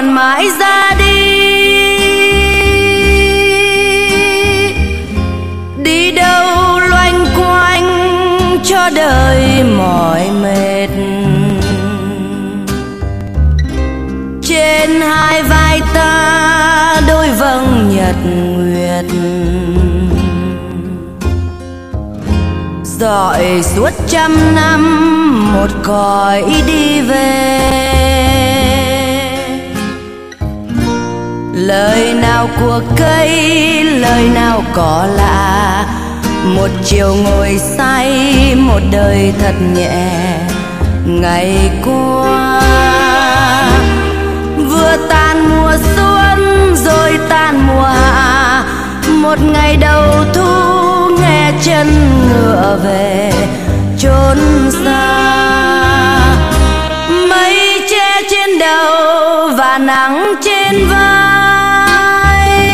còn mãi ra đi. Đi đâu loanh quanh cho đời mỏi mệt. Trên hai vai ta đôi vầng nhật nguyệt, dọi suốt trăm năm một cõi đi về. Lời nào của cây, lời nào có lạ, một chiều ngồi say, một đời thật nhẹ. Ngày qua vừa tan mùa xuân rồi tan mùa hạ, một ngày đầu thu nghe chân ngựa về chốn xa. Mây che trên đầu và nắng trên vai,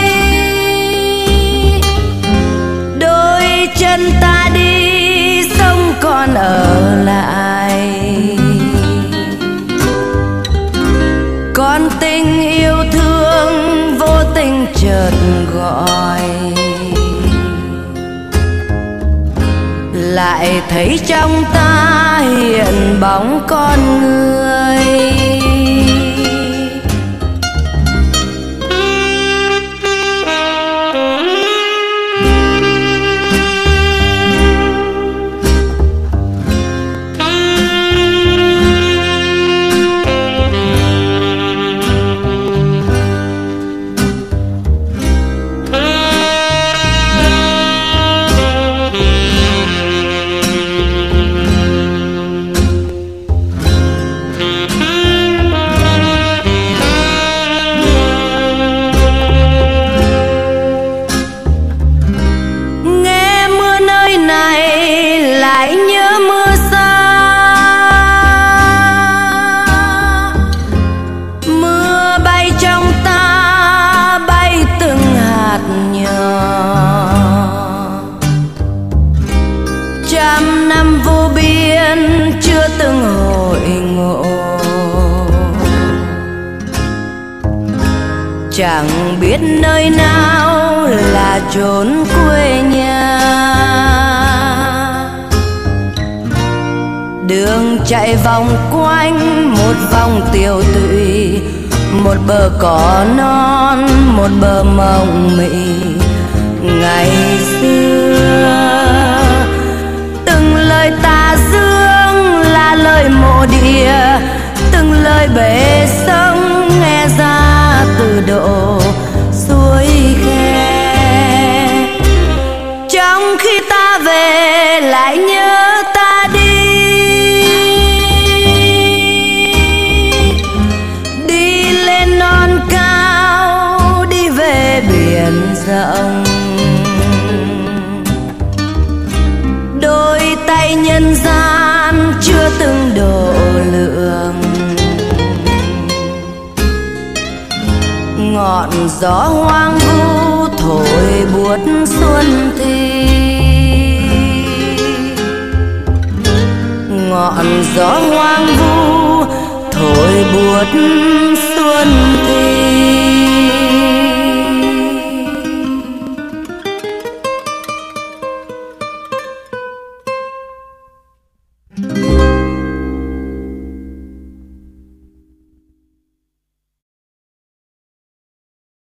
đôi chân ta đi sông còn ở lại. Con tình yêu thương vô tình chợt gọi, lại thấy trong ta hiện bóng con người. Trăm năm vô biên chưa từng hội ngộ, chẳng biết nơi nào là chốn quê nhà. Đường chạy vòng quanh một vòng tiêu tụy, một bờ cỏ non, một bờ mộng mị. Ngày xưa từng lời tà dương là lời mộ địa, từng lời bể sông nghe ra từ độ suối khe. Trong khi ta về lại nhớ ta đi, đi lên non cao, đi về biển rộng. Đôi tay nhân gian chưa từng độ lượng, ngọn gió hoang vu thổi buốt xuân thi. Ngọn gió hoang vu thổi buốt xuân thi.